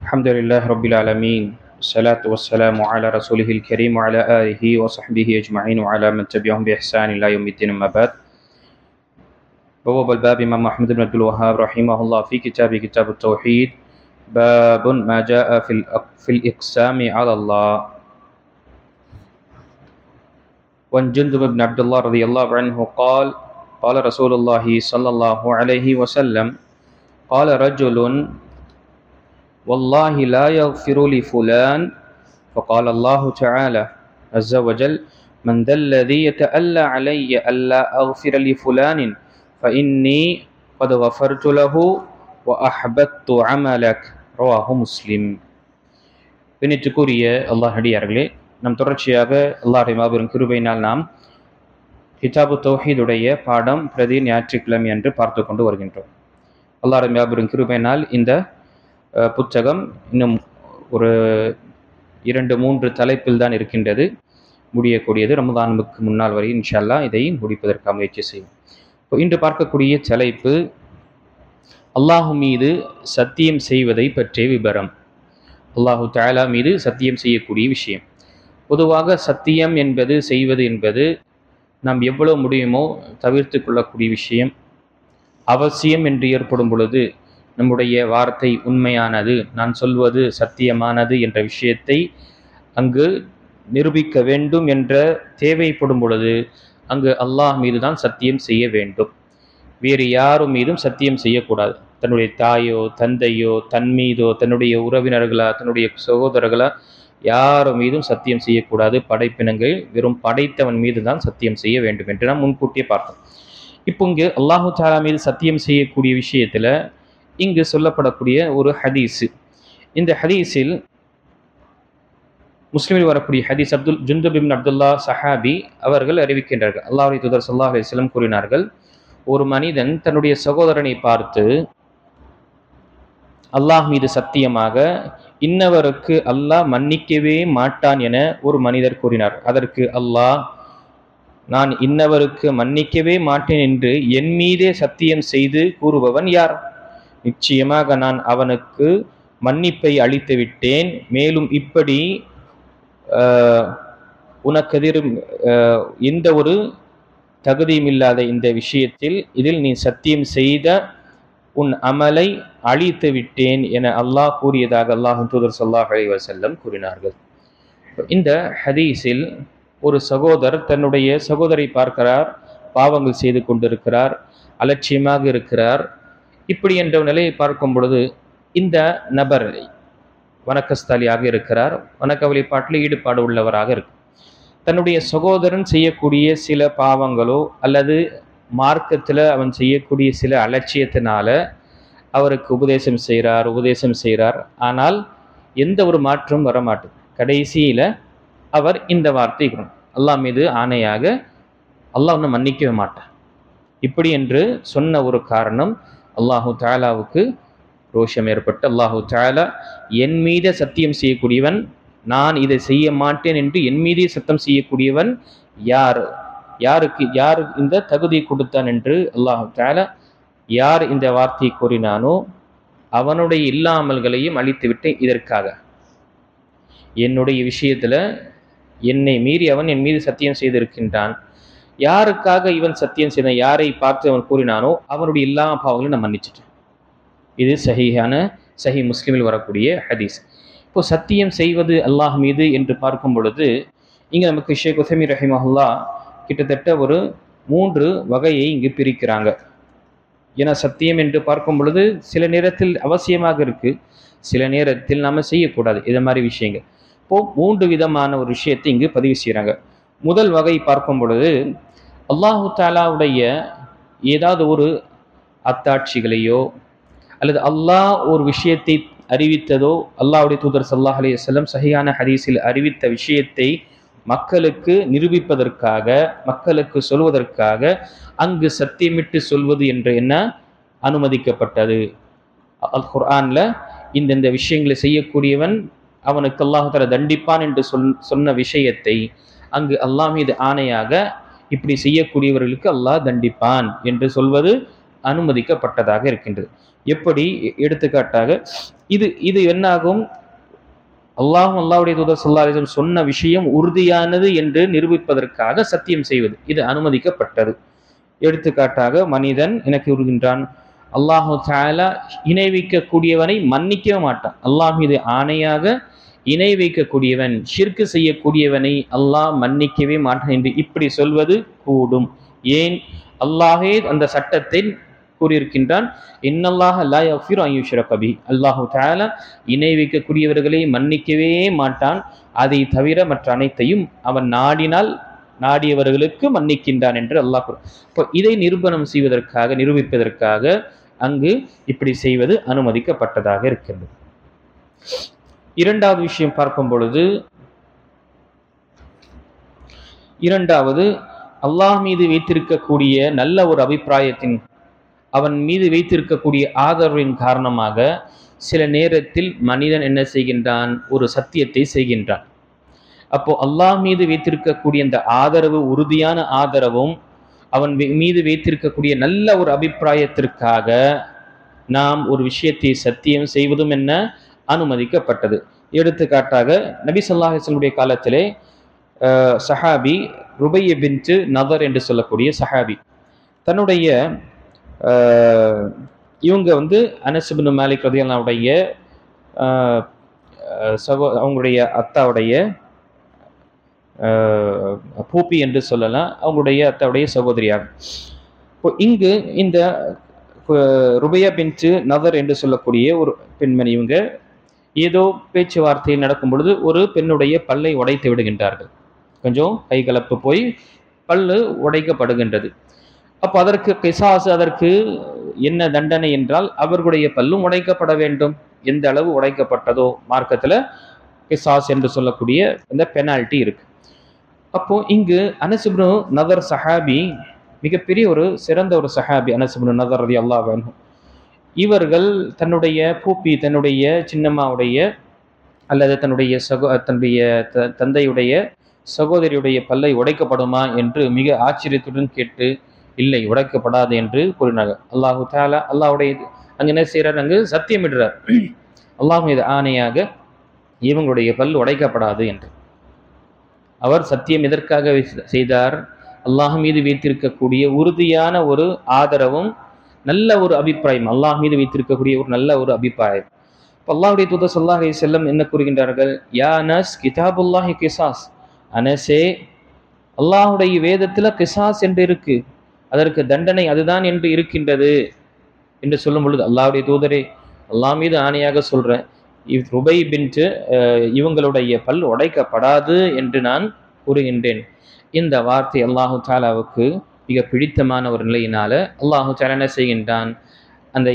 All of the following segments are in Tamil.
الحمد لله رب العالمين والصلاة والسلام على رسوله الكريم وعلى آله وصحبه أجمعين وعلى من تبعهم بإحسان إلى يوم الدين أما بعد. بواب الباب إمام أحمد بن عبد الوهاب رحمه الله في كتاب التوحيد باب ما جاء في الإقسام على الله. وعن جندب بن عبد الله رضي الله عنه قال قال رسول الله صلى الله عليه وسلم قال رجل والله لا يغفر لفلان فقال الله تعالى عز وجل من ذا الذي يتألى علي ألا أغفر لفلان فإني قد غفرت له وأحبطت عملك رواه مسلم. பின்னிட்டுக்குரிய அல்லாஹ் அடியார்களே, நம் தொடர்ச்சியாக அல்லாஹ்வுடைய மாபெரும் கிருபையினால் நாம் கிதாபு தௌஹீதுடைய பாடம் பிரதி ஞாயிற்றுக்கிழமை என்று பார்த்து கொண்டு வருகின்றோம். அல்லாஹ்வுடைய மாபெரும் கிருபையினால் இந்த புத்தகம் இன்னும் ஒரு 2-3 தலைப்பில் தான் இருக்கின்றது, முடியக்கூடியது. ரமதானுக்கு முன்னால் வரை இன்ஷா அல்லாஹ் இதை முடிப்பதற்காக முயற்சி செய்யும். இன்று பார்க்கக்கூடிய தலைப்பு அல்லாஹ் மீது சத்தியம் செய்வதை பற்றிய விபரம். அல்லாஹு தஆலா மீது சத்தியம் செய்யக்கூடிய விஷயம். பொதுவாக சத்தியம் என்பது செய்வது என்பது நாம் எவ்வளவு முடியுமோ தவிர்த்து கொள்ளக்கூடிய விஷயம். அவசியம் என்று ஏற்படும் பொழுது நம்முடைய வார்த்தை உண்மையானது, நான் சொல்வது சத்தியமானது என்ற விஷயத்தை அங்கு நிரூபிக்க வேண்டும் என்ற தேவைப்படும் பொழுது அங்கு அல்லாஹ் மீது தான் சத்தியம் செய்ய வேண்டும். வேறு யாரும் மீதும் சத்தியம் செய்யக்கூடாது. தன்னுடைய தாயோ தந்தையோ தன் மீதோ தன்னுடைய உறவினர்களா தன்னுடைய சகோதரர்களா யார் மீதும் சத்தியம் செய்யக்கூடாது. படைப்பினங்கள் வெறும் படைத்தவன் மீது தான் சத்தியம் செய்ய வேண்டும் என்று நாம் முன்கூட்டியே பார்த்தோம். இப்போ இங்கு அல்லாஹு தஆலா மீது சத்தியம் செய்யக்கூடிய விஷயத்தில் இங்கு சொல்லப்படக்கூடிய ஒரு ஹதீஸு. இந்த ஹதீஸில் முஸ்லிமில் வரக்கூடிய ஹதீஸ் ஜுந்துப் இப்னு அப்துல்லா சஹாபி அவர்கள் அறிவிக்கின்றார்கள். அல்லாஹ்வுடைய தூதர் ஸல்லல்லாஹு அலைஹி வஸல்லம் கூறினார்கள், ஒரு மனிதன் தன்னுடைய சகோதரனை பார்த்து அல்லாஹ் மீது சத்தியமாக இன்னவருக்கு அல்லாஹ் மன்னிக்கவே மாட்டான் என ஒரு மனிதர் கூறினார். அதற்கு அல்லாஹ், நான் இன்னவருக்கு மன்னிக்கவே மாட்டேன் என்று என் மீதே சத்தியம் செய்து கூறுபவன் யார்? நிச்சயமாக நான் அவனுக்கு மன்னிப்பை அளித்து விட்டேன். மேலும் இப்படி உனக்கெதிர் எந்த ஒரு தகுதியும் இல்லாத இந்த விஷயத்தில் இதில் நீ சத்தியம் செய்த உன் அமலை அழித்து விட்டேன் என அல்லாஹ் கூறியதாக அல்லாஹ்வின் தூதர் ஸல்லல்லாஹு அலைஹி வஸல்லம் கூறினார்கள். இந்த ஹதீஸில் ஒரு சகோதரர் தன்னுடைய சகோதரை பார்க்கிறார், பாவங்கள் செய்து கொண்டிருக்கிறார், அலட்சியமாக இருக்கிறார். இப்படி என்ற நிலையை பார்க்கும் பொழுது இந்த நபர் வணக்கஸ்தலியாக இருக்கிறார், வணக்க வழிபாட்டில் ஈடுபாடு உள்ளவராக இருக்கு. தன்னுடைய சகோதரன் செய்யக்கூடிய சில பாவங்களோ அல்லது மார்க்கத்தில் அவன் செய்யக்கூடிய சில அலட்சியத்தினால அவருக்கு உபதேசம் செய்கிறார். ஆனால் எந்த ஒரு மாற்றமும் வரமாட்டேன். கடைசியில் அவர் இந்த வார்த்தை, அல்லாஹ் மீது ஆணையாக அல்லாஹ் ஒன்றும் மன்னிக்கவே மாட்டான் இப்படி என்று சொன்ன ஒரு காரணம், அல்லாஹு தஆலாவுக்கு ரோஷம் ஏற்பட்டு அல்லாஹு தஆலா என் மீது சத்தியம் செய்யக்கூடியவன், நான் இதை செய்ய மாட்டேன் என்று என் மீதே சத்தம் செய்யக்கூடியவன் யார்? யார் இந்த தகுதியை கொடுத்தான் என்று அல்லாஹு தஆலா யார் இந்த வார்த்தையை கூறினானோ அவனுடைய எல்லா அமல்களையும் அழித்துவிட்டு இதற்காக என்னுடைய விஷயத்தில் என்னை மீறி அவன் என் மீது சத்தியம் செய்திருக்கின்றான். யாருக்காக இவன் சத்தியம் செய்தான், யாரை பார்த்து அவன் கூறினானோ அவனுடைய எல்லா பாவங்களையும் நான் மன்னிச்சிட்டேன். இது சஹி முஸ்லிமில் வரக்கூடிய ஹதீஸ். இப்போ சத்தியம் செய்வது அல்லாஹ் மீது என்று பார்க்கும் பொழுது இங்கே நமக்கு ஷேக் உஸைமீன் ரஹிமஹுல்லாஹ் கிட்டத்தட்ட ஒரு 3 வகையை இங்கு பிரிக்கிறாங்க. ஏன்னா சத்தியம் என்று பார்க்கும் பொழுது சில நேரத்தில் அவசியமாக இருக்கு, சில நேரத்தில் நம்ம செய்யக்கூடாது. இது மாதிரி விஷயங்கள். இப்போ 3 விதமான ஒரு விஷயத்தை இங்கு பதிவு செய்கிறாங்க. முதல் வகை பார்க்கும் பொழுது அல்லாஹு தஆலாவுடைய ஏதாவது ஒரு அத்தாட்சிகளையோ அல்லது அல்லாஹ் ஒரு விஷயத்தை அறிவித்ததோ, அல்லாஹ்வுடைய தூதர் ஸல்லல்லாஹு அலைஹி வஸல்லம் சஹீஹான ஹதீஸில் அறிவித்த விஷயத்தை மக்களுக்கு நிரூபிப்பதற்காக, மக்களுக்கு சொல்வதற்காக அங்கு சத்தியமிட்டு சொல்வது என்று என்ன அனுமதிக்கப்பட்டது. அல் குர்ஆன்ல இந்த விஷயங்களை செய்யக்கூடியவன் அவனுக்கு அல்லாஹ் தஆலா தண்டிப்பான் என்று சொன்ன விஷயத்தை அங்கு அல்லாஹ் மீது ஆணையாக இப்படி செய்யக்கூடியவர்களுக்கு அல்லாஹ் தண்டிப்பான் என்று சொல்வது அனுமதிக்கப்பட்டதாக இருக்கின்றது. எப்படி எடுத்துக்காட்டாக இது இது என்னாகும், அல்லாஹும் அல்லாஹ்வுடைய தூதர் ஸல்லல்லாஹு அலைஹி வஸல்லம் சொன்ன விஷயம் உறுதியானது என்று நிரூபிப்பதற்காக சத்தியம் செய்வது இது அனுமதிக்கப்பட்டது. எடுத்துக்காட்டாக மனிதன் எனக்கு கூறுகின்றான், அல்லாஹு தஆலா இணை வைக்கக்கூடியவனை மன்னிக்கவே மாட்டான். அல்லாஹ் மீது ஆணையாக இணை வைக்கக்கூடியவன், ஷிர்க் செய்யக்கூடியவனை அல்லாஹ் மன்னிக்கவே மாட்டான் என்று இப்படி சொல்வது கூடும். ஏன்? அல்லாஹே அந்த சட்டத்தை கூறியிருக்கின்றான், இன்னல்லாஹ லா யக்ஃபிரு அன் யுஷ்ரக பிஹி. அல்லாஹு தஆலா இணை வைக்கக்கூடியவர்களை மன்னிக்கவே மாட்டான், அதை தவிர மற்ற அனைத்தையும் அவன் நாடினால் நாடியவர்களுக்கு மன்னிக்கின்றான் என்று அல்லாஹ். இப்போ இதை நிரூபிப்பதற்காக அங்கு இப்படி செய்வது அனுமதிக்கப்பட்டதாக இருக்கிறது. இரண்டாவது விஷயம் பார்க்கும் பொழுது, அல்லாஹ் மீது வைத்திருக்கக்கூடிய நல்ல ஒரு அபிப்பிராயத்தின், அவன் மீது வைத்திருக்கக்கூடிய ஆதரவின் காரணமாக சில நேரத்தில் மனிதன் என்ன செய்கின்றான், ஒரு சத்தியத்தை செய்கின்றான். அப்போ அல்லாஹ் மீது வைத்திருக்கக்கூடிய அந்த ஆதரவு, உறுதியான ஆதரவும் அவன் மீது வைத்திருக்கக்கூடிய நல்ல ஒரு அபிப்பிராயத்திற்காக நாம் ஒரு விஷயத்தை சத்தியம் செய்வதும் என்ன அனுமதிக்கப்பட்டது. எடுத்துக்காட்டாக நபி ஸல்லல்லாஹு அலைஹி வஸல்லம் காலத்திலே சஹாபி ருபைய பின்த் நதர் என்று சொல்லக்கூடிய சஹாபி தன்னுடைய இவங்க அனஸ் இப்னு மாலிக் ரலியல்லாஹு அன்ஹுடைய அவங்களுடைய அத்தாவுடைய பூப்பி என்று சொல்லலாம், அவங்களுடைய அத்தாவுடைய சகோதரியாகும். இப்போ இங்கு இந்த ருபையா பின்த் நதர் என்று சொல்லக்கூடிய ஒரு பெண்மணி, இவங்க ஏதோ பேச்சுவார்த்தை நடக்கும் பொழுது ஒரு பெண்ணுடைய பல்லை உடைத்து விடுகின்றார்கள். கொஞ்சம் கைகலப்பு போய் பல்லு உடைக்கப்படுகின்றது. அப்போ அதற்கு கிசாஸ், அதற்கு என்ன தண்டனை என்றால் அவர்களுடைய பல்லும் உடைக்கப்பட வேண்டும். எந்த அளவு உடைக்கப்பட்டதோ மார்க்கத்தில் கிசாஸ் என்று சொல்லக்கூடிய இந்த பெனால்ட்டி இருக்கு. அப்போ இங்கு அனஸ் இப்னு நதர் சஹாபி மிகப்பெரிய ஒரு சிறந்த ஒரு சஹாபி. அனஸ் இப்னு நதர் ரலியல்லாஹு அன்ஹு இவர்கள் தன்னுடைய பூப்பி, தன்னுடைய சின்னம்மாவுடைய அல்லது தன்னுடைய தந்தையுடைய சகோதரியுடைய பல்லை உடைக்கப்படுமா என்று மிக ஆச்சரியத்துடன் கேட்டு, இல்லை உடைக்கப்படாது என்று கூறினார்கள். அல்லாஹு தஆலா அல்லாஹ்வுடைய அங்கு என்ன செய்கிறார், அங்கு சத்தியமிடுறார், அல்லாஹ் மீது ஆணையாக இவங்களுடைய பல் உடைக்கப்படாது என்று. அவர் சத்தியம் எதற்காக செய்தார்? அல்லாஹ் மீது வைத்திருக்கக்கூடிய உறுதியான ஒரு ஆதரவும் நல்ல ஒரு அபிப்பிராயம், அல்லாஹ் மீது வைத்திருக்கக்கூடிய ஒரு நல்ல ஒரு அபிப்பிராயம். அல்லாஹ்வுடைய தூதர் ஸல்லல்லாஹு அலைஹி வஸல்லம் என்ன கூறுகின்றார்கள், யா அனஸ் கிதாபுல்லாஹி கிசாஸ், அனஸே அல்லாஹ்வுடைய வேதத்துல கிசாஸ் என்று இருக்கு, அதற்கு தண்டனை அதுதான் என்று இருக்கின்றது என்று சொல்லும் பொழுது, அல்லாஹ்வுடைய தூதரே அல்லாஹ் மீது ஆணையாக சொல்றேன், ருபை பின்த் இவங்களுடைய பல் உடைக்கப்படாது என்று நான் கூறுகின்றேன். இந்த வார்த்தை அல்லாஹு தஆலாவுக்கு மிக பிடித்தமான ஒரு நிலையினால அல்லாஹு தஆலா என்ன செய்கின்றான், அந்த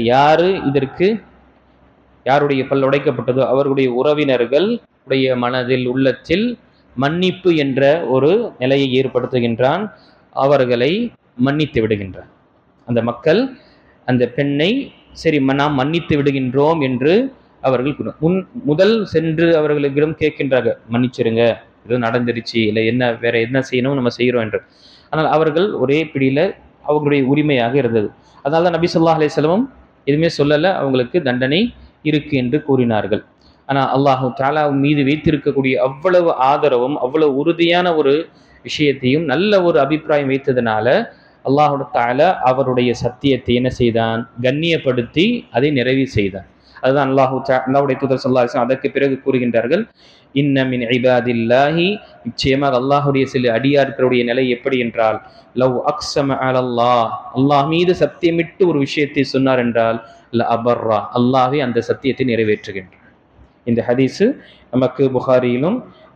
யாருடைய பல் உடைக்கப்பட்டதோ அவர்களுடைய உறவினர்கள் உடைய மனதில் உள்ளத்தில் மன்னிப்பு என்ற ஒரு நிலையை ஏற்படுத்துகின்றான், அவர்களை மன்னித்து விடுகின்றான். அந்த மக்கள் அந்த பெண்ணை சரி நாம் மன்னித்து விடுகின்றோம் என்று அவர்கள் முதல் சென்று அவர்களிடம் கேட்கின்றார்கள், மன்னிச்சிருங்க, இது நடந்துருச்சு, இல்லை என்ன வேற என்ன செய்யணும் நம்ம செய்கிறோம் என்று. ஆனால் அவர்கள் ஒரே பிடியில் அவங்களுடைய உரிமையாக இருந்தது. அதனால தான் நபி ஸல்லல்லாஹு அலைஹி வஸல்லம் எதுவுமே சொல்லலை, அவங்களுக்கு தண்டனை இருக்கு என்று கூறினார்கள். ஆனால் அல்லாஹு தஆலா மீது வைத்திருக்கக்கூடிய அவ்வளவு ஆதரவும் அவ்வளவு உறுதியான ஒரு விஷயத்தையும் நல்ல ஒரு அபிப்பிராயம் வைத்ததுனால அல்லாஹு தஆலா அவருடைய சத்தியத்தை என்ன செய்தான், கண்ணியப்படுத்தி அதை நிறைவு செய்தான். அதுதான் அல்லாஹ்வுடைய தூதர் ஸல்லல்லாஹு அலைஹி வஸல்லம் அதற்கு பிறகு கூறுகின்றார்கள், இன்ன மின் இபாதில்லாஹி, நிச்சயமாக அல்லாஹ்வுடைய சில அடியார்களுடைய நிலை எப்படி என்றால், லவ் அக்ஸம அலல்லாஹ், அல்லாஹ் மீது சத்தியமிட்டு ஒரு விஷயத்தை சொன்னார் என்றால் ல அபர்ரா, அல்லாஹ்வே அந்த சத்தியத்தை நிறைவேற்றுகின்றார். இந்த ஹதீஸு நமக்கு புகாரியிலும்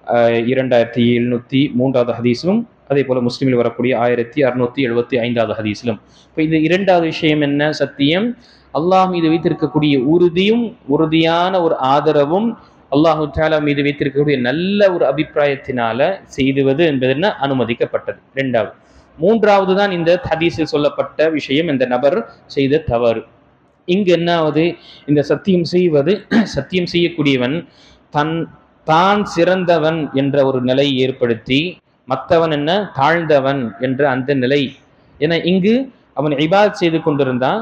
2703 ஹதீஸிலும் அதே போல முஸ்லிமில் வரக்கூடிய 1675 ஹதீஸிலும். இப்போ இந்த இரண்டாவது விஷயம் என்ன, சத்தியம் அல்லாஹ் மீது வைத்திருக்கக்கூடிய உறுதியான ஒரு ஆதரவும் அல்லாஹு தஆலா மீது வைத்திருக்கக்கூடிய நல்ல ஒரு அபிப்பிராயத்தினால செய்துவது என்பது என்ன அனுமதிக்கப்பட்டது. இரண்டாவது. மூன்றாவது தான் இந்த ஹதீஸில் சொல்லப்பட்ட விஷயம், இந்த நபர் செய்த தவறு. இங்கு என்னாவது, இந்த சத்தியம் செய்யக்கூடியவன் தான் சிறந்தவன் என்ற ஒரு நிலை ஏற்படுத்தி மற்றவன் என்ன தாழ்ந்தவன் என்ற அந்த நிலை. ஏன்னா இங்கு அவன் இபாதத் செய்து கொண்டிருந்தான்,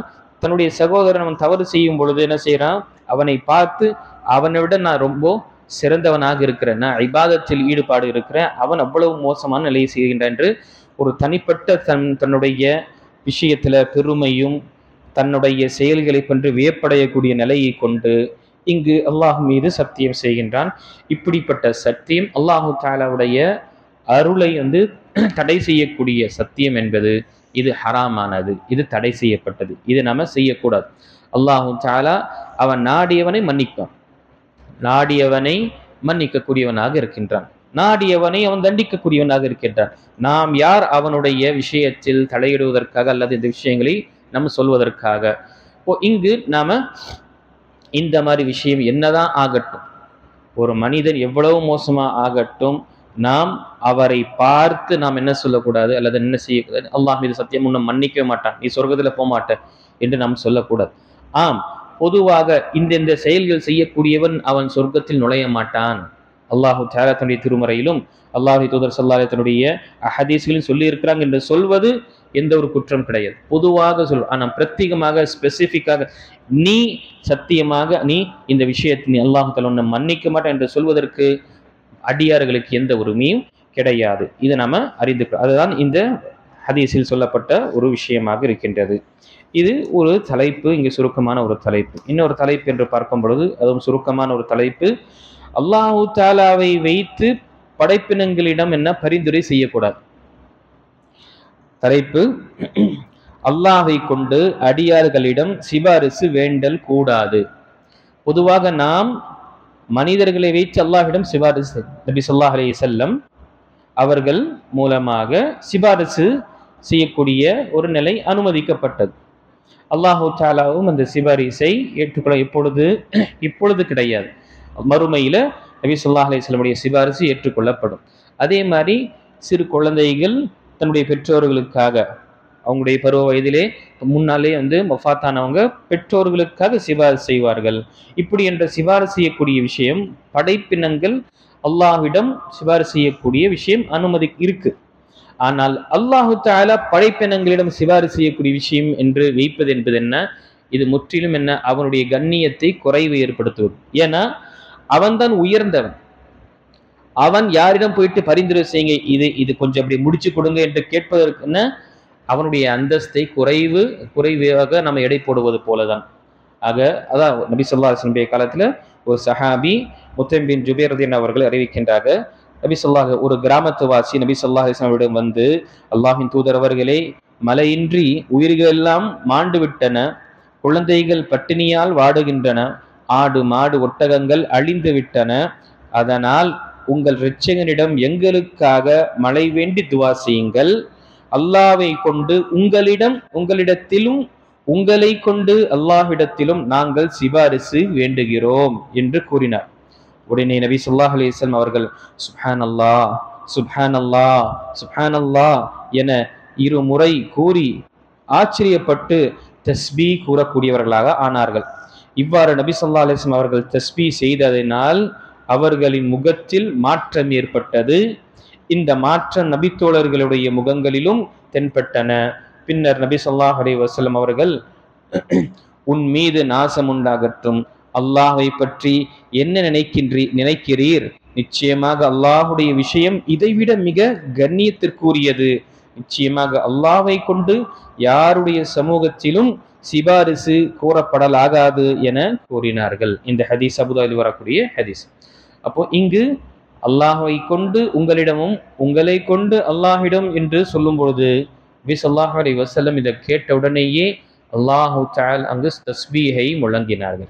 தன்னுடைய சகோதரன் அவன் தவறு செய்யும் பொழுது என்ன செய்யறான், அவனை பார்த்து அவனை விட நான் ரொம்ப சிறந்தவனாக இருக்கிறேன், நான் இபாதத்தில் ஈடுபாடு இருக்கிறேன், அவன் அவ்வளவு மோசமான நிலையை செய்கின்றான் என்று ஒரு தனிப்பட்ட தன்னுடைய விஷயத்துல பெருமையும் தன்னுடைய செயல்களை கொண்டு வியப்படையக்கூடிய நிலையை கொண்டு இங்கு அல்லாஹ் மீது சத்தியம் செய்கின்றான். இப்படிப்பட்ட சத்தியம் அல்லாஹு தாலாவுடைய அருளை தடை செய்யக்கூடிய சத்தியம் என்பது இது ஹராமானது, இது தடை செய்யப்பட்டது, இது நம்ம செய்யக்கூடாது. அல்லாஹு தாலா அவன் நாடியவனை மன்னிப்பான், நாடியவனை மன்னிக்கக்கூடியவனாக இருக்கின்றான், நாடியவனை அவன் தண்டிக்கக்கூடியவனாக இருக்கின்றான். நாம் யார் அவனுடைய விஷயத்தில் தலையிடுவதற்காக அல்லது இந்த விஷயங்களை நம்ம சொல்வதற்காக? இங்கு நாம இந்த மாதிரி விஷயம் என்னதான் ஆகட்டும், ஒரு மனிதன் எவ்வளவு மோசமா ஆகட்டும், நாம் அவரை பார்த்து நாம் என்ன சொல்லக்கூடாது அல்லது என்ன செய்யக்கூடாது, அல்லாஹ் மீது சத்தியம் உன்னை மன்னிக்கவே மாட்டான், நீ சொர்க்கத்துல போக மாட்ட என்று நாம் சொல்லக்கூடாது. ஆம், பொதுவாக இந்த செயல்கள் செய்யக்கூடியவன் அவன் சொர்க்கத்தில் நுழைய மாட்டான். அல்லாஹு தஆலா தன்னுடைய திருமறையிலும் அல்லாஹ்வுடைய தூதர் ஸல்லல்லாஹு அலைஹி தன்னுடைய ஹதீஸ்களில் சொல்லி இருக்கிறாங்க என்று சொல்வது எந்த ஒரு குற்றம் கிடையாது. பொதுவாக ஆனால் பிரத்யேகமாக ஸ்பெசிஃபிக்காக நீ சத்தியமாக நீ இந்த விஷயத்தை நீ அல்லாஹ் தஆலா உன்னை மன்னிக்க மாட்டான் என்று சொல்வதற்கு அடியார்களுக்கு எந்த உரிமையும் கிடையாது. இதை நாம அறிந்துக்கிறோம். அதுதான் இந்த ஹதீஸில் சொல்லப்பட்ட ஒரு விஷயமாக இருக்கின்றது. இது ஒரு தலைப்பு, இங்கு சுருக்கமான ஒரு தலைப்பு. இன்னொரு தலைப்பு என்று பார்க்கும் பொழுது அதுவும் சுருக்கமான ஒரு தலைப்பு, அல்லாஹு தஆலாவை வைத்து படைப்பினங்களிடம் என்ன பரிந்துரை செய்யக்கூடாது. தலைப்பு, அல்லாஹை கொண்டு அடியார்களிடம் சிபாரிசு வேண்டல் கூடாது. பொதுவாக நாம் மனிதர்களை வைத்து அல்லாஹ்விடம் சிபாரிசு, நபி ஸல்லல்லாஹு அலைஹி வஸல்லம் அவர்கள் மூலமாக சிபாரிசு செய்யக்கூடிய ஒரு நிலை அனுமதிக்கப்பட்டது. அல்லாஹு தஆலாவும் அந்த சிபாரிசை ஏற்றுக்கொள்ள இப்பொழுது கிடையாது. மறுமையில நபி ஸல்லல்லாஹு அலைஹி வஸல்லம் சிபாரிசு ஏற்றுக்கொள்ளப்படும். அதே மாதிரி சிறு குழந்தைகள் தன்னுடைய பெற்றோர்களுக்காக அவங்களுடைய பருவ வயதிலே முன்னாலே வஃபாத்தானவங்க பெற்றோர்களுக்காக சிபாரிசு செய்வார்கள். இப்படி என்ற சிபாரிசு செய்யக்கூடிய விஷயம் படைப்பினங்கள் அல்லாஹ்விடம் சிபாரிசு செய்யக்கூடிய விஷயம் அனுமதி இருக்கு. ஆனால் அல்லாஹு தஆலா படைப்பினங்களிடம் சிபாரிசு செய்யக்கூடிய விஷயம் என்று வைப்பது என்பது என்ன? இது முற்றிலும் என்ன, அவனுடைய கண்ணியத்தை குறைவு ஏற்படுத்துவது. ஏன்னா அவன்தான் உயர்ந்தவன். அவன் யாரிடம் போயிட்டு பரிந்துரை செய்யுங்க, இது கொஞ்சம் அப்படி முடிச்சு கொடுங்க என்று கேட்பதற்கு அவனுடைய அந்தஸ்தை குறைவாக நம்ம எடை போடுவது போலதான். ஆக அதான் நபி ஸல்லல்லாஹு அலைஹி வஸல்லம் காலத்துல ஒரு சஹாபி முத்தம் பின் ஜுபைர் ரலியல்லாஹு அவர்கள் அறிவிக்கின்றாங்க, நபி ஸல்லல்லாஹு ஒரு கிராமத்து வாசி நபி ஸல்லல்லாஹு அலைஹி வஸல்லம் வந்து, அல்லாஹ்வின் தூதர் அவர்களே, மழையின்றி உயிர்கள் எல்லாம் மாண்டு விட்டன, குழந்தைகள் பட்டினியால் வாடுகின்றன, ஆடு மாடு ஒட்டகங்கள் அழிந்து விட்டன, அதனால் உங்கள் இரட்சகனிடம் எங்களுக்காக மழை வேண்டி துவா செய்யுங்கள், அல்லாஹ்வை கொண்டு உங்களிடத்திலும் உங்களை கொண்டு அல்லாஹ்விடத்திலும் நாங்கள் சிபாரிசு வேண்டுகிறோம் என்று கூறினார். உடனே நபி ஸல்லல்லாஹு அலைஹி வஸல்லம் அவர்கள் சுப்ஹானல்லாஹ் சுப்ஹானல்லாஹ் சுப்ஹானல்லாஹ் என இருமுறை கூறி ஆச்சரியப்பட்டு தஸ்பீ கூறக்கூடியவர்களாக ஆனார்கள். இவ்வாறு நபி ஸல்லல்லாஹு அலைஹி வஸல்லம் அவர்கள் தஸ்பீ செய்ததினால் அவர்களின் முகத்தில் மாற்றம் ஏற்பட்டது. இந்த மாற்றம் நபித்தோழர்களுடைய முகங்களிலும் தென்பட்டன. பின்னர் நபி ஸல்லல்லாஹு அலைஹி வஸல்லம் அவர்கள், உன் மீது நாசம் உண்டாகட்டும், அல்லாஹ்வை பற்றி என்ன நினைக்கிறீர்? நிச்சயமாக அல்லாஹுடைய விஷயம் இதைவிட மிக கண்ணியத்திற்குரியது. நிச்சயமாக அல்லாஹ்வை கொண்டு யாருடைய சமூகத்திலும் சிபாரிசு கூறப்படலாகாது என கூறினார்கள். இந்த ஹதீஸ் அபூதாவில் வரக்கூடிய ஹதீஸ். அப்போ இங்கு அல்லாஹ்வை கொண்டு உங்களிடமும் உங்களை கொண்டு அல்லாஹ்விடம் என்று சொல்லும் பொழுது நபி ஸல்லல்லாஹு அலைஹி வஸல்லம் இதை கேட்ட உடனேயே அல்லாஹு தஆலா அங்கு தஸ்பீஹை முழங்கினார்கள்.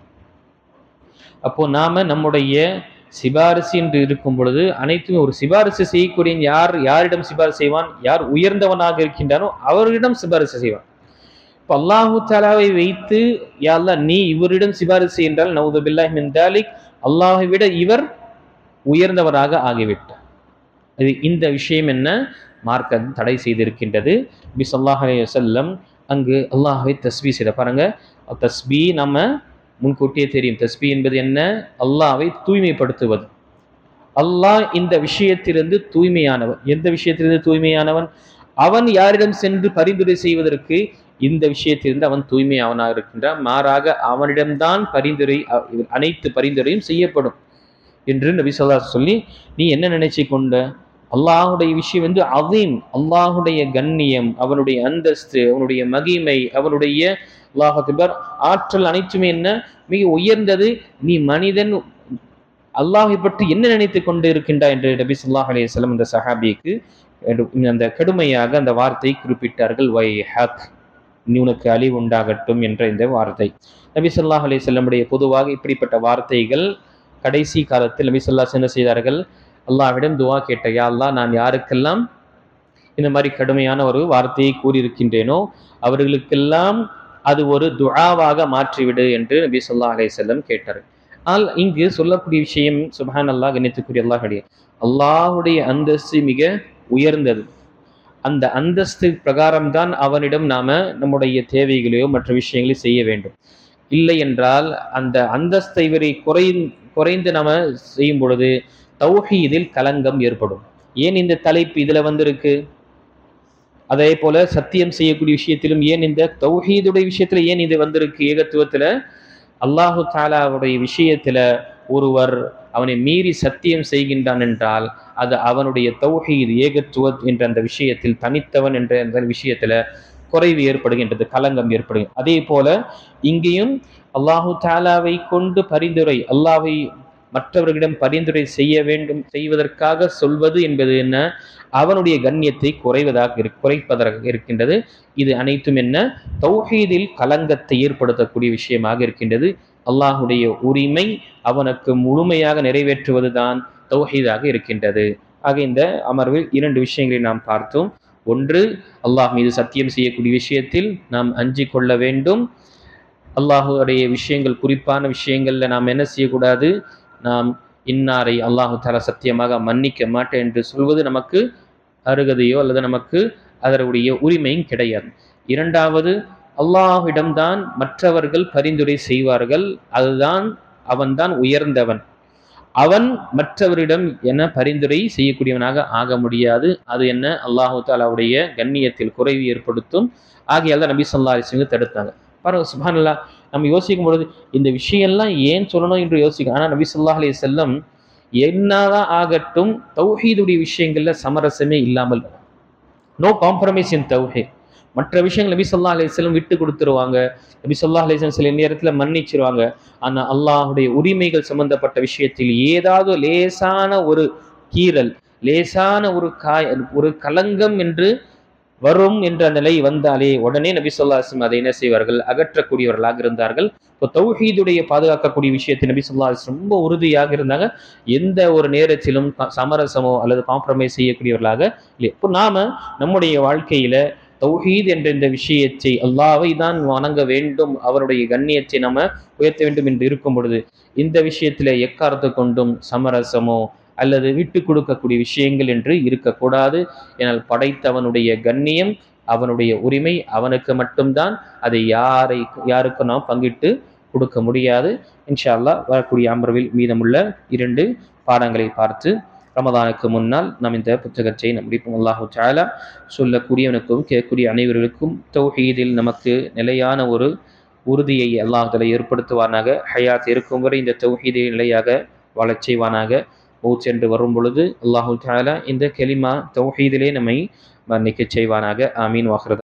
அப்போ நாம நம்முடைய சிபாரிசு என்று இருக்கும் பொழுது அனைத்துமே ஒரு சிபாரிசு செய்யக்கூடிய யாரிடம் சிபாரிசு செய்வான்? யார் உயர்ந்தவனாக இருக்கின்றானோ அவரிடம் சிபாரிசு செய்வான். இப்போ அல்லாஹு தஆலாவை வைத்து யா அல்லாஹ் நீ இவரிடம் சிபாரிசு என்றால் நவுது பில்லாஹி மின் தாலிக், அல்லாஹை விட இவர் உயர்ந்தவராக ஆகிவிட்டார். இந்த விஷயம் என்ன, மார்க்கம் தடை செய்திருக்கின்றது. நபி ஸல்லல்லாஹு அலைஹி வஸல்லம் அங்கு அல்லாஹ்வை தஸ்பீ செய்த பாருங்க. தஸ்பீ நம்ம முன்கூட்டியே தெரியும். தஸ்பீ என்பது என்ன? அல்லாஹ்வை தூய்மைப்படுத்துவது. அல்லாஹ் இந்த விஷயத்திலிருந்து தூய்மையானவன். எந்த விஷயத்திலிருந்து தூய்மையானவன்? அவன் யாரிடம் சென்று பரிந்துரை செய்வதற்கு இந்த விஷயத்திலிருந்து அவன் தூய்மை அவனாக இருக்கின்றான். மாறாக அவனிடம்தான் பரிந்துரை, அனைத்து பரிந்துரையும் செய்யப்படும் என்று நபி ஸல்லல்லாஹு அலைஹி வஸல்லம் சொல்லி, நீ என்ன நினைச்சு கொண்ட? அல்லாஹுடைய விஷயம் அதீம், அல்லாஹுடைய கண்ணியம், அவனுடைய அந்தஸ்து, அவனுடைய மகிமை, அவனுடைய அல்லாஹ் அக்பர் ஆற்றல் அனைத்துமே என்ன மிக உயர்ந்தது. நீ மனிதன் அல்லாஹை பற்றி என்ன நினைத்து கொண்டு இருக்கின்றாய் என்று நபி ஸல்லல்லாஹு அலைஹி வஸல்லம் அந்த சஹாபிக்கு அந்த கடுமையாக அந்த வார்த்தை குறிப்பிட்டார்கள். வைஹக், நீ உனக்கு அழிவு உண்டாகட்டும் என்ற இந்த வார்த்தை. நபி ஸல்லல்லாஹு அலைஹி வஸல்லமுடைய பொதுவாக இப்படிப்பட்ட வார்த்தைகள் கடைசி காலத்தில் நபி ஸல்லல்லாஹு அலைஹி வஸல்லம் என்ன செய்தார்கள்? அல்லாஹ்விடம் துஆ கேட்ட, யா அல்லாஹ், நான் யாருக்கெல்லாம் இந்த மாதிரி கடுமையான ஒரு வார்த்தையை கூறியிருக்கின்றேனோ அவர்களுக்கெல்லாம் அது ஒரு துஆவாக மாற்றிவிடு என்று நபி ஸல்லல்லாஹு அலைஹி வஸல்லம் கேட்டார். ஆனால் இங்கு சொல்லக்கூடிய விஷயம் சுப்ஹான் அல்லாஹ், கண்ணியத்துக்குரிய அல்லாஹுடைய அந்தஸ்து மிக உயர்ந்தது. அந்த அந்தஸ்து பிரகாரம்தான் அவனிடம் நாம நம்முடைய தேவைகளையோ மற்ற விஷயங்களை செய்ய வேண்டும். இல்லை என்றால் அந்த அந்தஸ்தை வரை குறைந்து நாம செய்யும் பொழுது தௌஹீதில் கலங்கம் ஏற்படும். ஏன் இந்த தலைப்பு இதுல வந்திருக்கு? அதே போல சத்தியம் செய்யக்கூடிய விஷயத்திலும் ஏன் இந்த தௌஹீதுடைய விஷயத்துல ஏன் இது வந்திருக்கு? ஏகத்துவத்துல அல்லாஹு தாலாவுடைய விஷயத்துல ஒருவர் அவனை மீறி சத்தியம் செய்கின்றான் என்றால் அது அவனுடைய தௌஹீத், ஏகத்துவ என்ற அந்த விஷயத்தில் தனித்தவன் என்ற அந்த விஷயத்துல குறைவு ஏற்படுகின்றது, கலங்கம் ஏற்படுகிறது. அதே போல இங்கேயும் அல்லாஹு தாலாவை கொண்டு பரிந்துரை, அல்லாஹ்வை மற்றவர்களிடம் பரிந்துரை செய்ய வேண்டும் செய்வதற்காக சொல்வது என்பது என்ன? அவனுடைய கண்ணியத்தை குறைப்பதாக இருக்கின்றது. இது அனைத்தும் என்ன? தௌஹீதில் கலங்கத்தை ஏற்படுத்தக்கூடிய விஷயமாக இருக்கின்றது. அல்லாஹுடைய உரிமை அவனுக்கு முழுமையாக நிறைவேற்றுவதுதான் தௌஹீதாக இருக்கின்றது. ஆக இந்த அமர்வில் 2 விஷயங்களை நாம் பார்த்தோம். ஒன்று, அல்லாஹ் மீது சத்தியம் செய்யக்கூடிய விஷயத்தில் நாம் அஞ்சிக் கொள்ள வேண்டும். அல்லாஹுடைய விஷயங்கள், குறிப்பான விஷயங்கள்ல நாம் என்ன செய்யக்கூடாது? நாம் இன்னாரை அல்லாஹு தஆலா சத்தியமாக மன்னிக்க மாட்டேன் என்று சொல்வது நமக்கு அருகதையோ அல்லது நமக்கு அதனுடைய உரிமையும் கிடையாது. இரண்டாவது, அல்லாஹ்விடம்தான் மற்றவர்கள் பரிந்துரை செய்வார்கள். அதுதான், அவன்தான் உயர்ந்தவன். அவன் மற்றவரிடம் என்ன பரிந்துரை செய்யக்கூடியவனாக ஆக முடியாது. அது என்ன? அல்லாஹு தஆலாவுடைய கண்ணியத்தில் குறைவு ஏற்படுத்தும். ஆகையால் நபி ஸல்லல்லாஹு அலைஹி வஸல்லம் தடுத்தாங்க. பாருங்க, சுப்ஹானல்லாஹ், நம்ம யோசிக்கும் பொழுது இந்த விஷயம்லாம் ஏன் சொல்லணும் என்று யோசிக்க. ஆனால் நபி ஸல்லல்லாஹு அலைஹி வஸல்லம் என்னதான் ஆகட்டும் தௌஹீதுடைய விஷயங்கள்ல சமரசமே இல்லாமல், நோ காம்ப்ரமைஸ் இன் தௌஹீத். மற்ற விஷயங்கள் நபி ஸல்லல்லாஹு அலைஹி வஸல்லம் விட்டு கொடுத்துருவாங்க. நபி ஸல்லல்லாஹு அலைஹி வஸல்லம் சில நேரத்தில் மன்னிச்சிருவாங்க. ஆனால் அல்லாஹுடைய உரிமைகள் சம்பந்தப்பட்ட விஷயத்தில் ஏதாவது லேசான ஒரு கீறல், லேசான ஒரு கலங்கம் என்று வரும் என்ற நிலை வந்தாலே உடனே நபி ஸல்லல்லாஹு அலைஹி வஸல்லம் அதை என்ன செய்வார்கள்? அகற்றக்கூடியவர்களாக இருந்தார்கள். இப்போ தௌஹீதுடைய பாதுகாக்கக்கூடிய விஷயத்தை நபி ஸல்லல்லாஹு அலைஹி வஸல்லம் ரொம்ப உறுதியாக இருந்தாங்க. எந்த ஒரு நேரத்திலும் சமரசமோ அல்லது காம்ப்ரமைஸ் செய்யக்கூடியவர்களாக இல்லை. இப்போ நாம நம்முடைய வாழ்க்கையில தௌஹீத் என்ற இந்த விஷயத்தை, அல்லாஹ்வை தான் வணங்க வேண்டும், அவருடைய கண்ணியத்தை நம்ம உயர்த்த வேண்டும் என்று இருக்கும் பொழுது இந்த விஷயத்துல எக்காரத்தை கொண்டும் சமரசமோ அல்லது விட்டு கொடுக்கக்கூடிய விஷயங்கள் என்று இருக்கக்கூடாது. ஏனால் படைத்தவனுடைய கண்ணியம், அவனுடைய உரிமை அவனுக்கு மட்டும்தான். அதை யாருக்கும் நாம் பங்கிட்டு கொடுக்க முடியாது. இன்ஷா அல்லாஹ் வரக்கூடிய அமர்வில் மீதமுள்ள 2 பாடங்களை பார்த்து ரமதானுக்கு முன்னால் நாம் இந்த புத்தகத்தை முடிப்போம். அல்லாஹு தஆலா சொல்லக்கூடியவனுக்கும் கேட்கக்கூடிய அனைவர்களுக்கும் தௌஹீதில் நமக்கு நிலையான ஒரு உறுதியை அல்லாஹ் தஆலா ஏற்படுத்துவானாக. ஹயாத் இருக்கும் வரை இந்த தௌஹீதை நிலையாக வாழச் செய்வானாக. மௌத் என்று வரும் பொழுது அல்லாஹு தஆலா இந்த கலிமா தௌஹீதிலே நம்மை மரணிக்க செய்வானாக. ஆமீன். வாஹிர்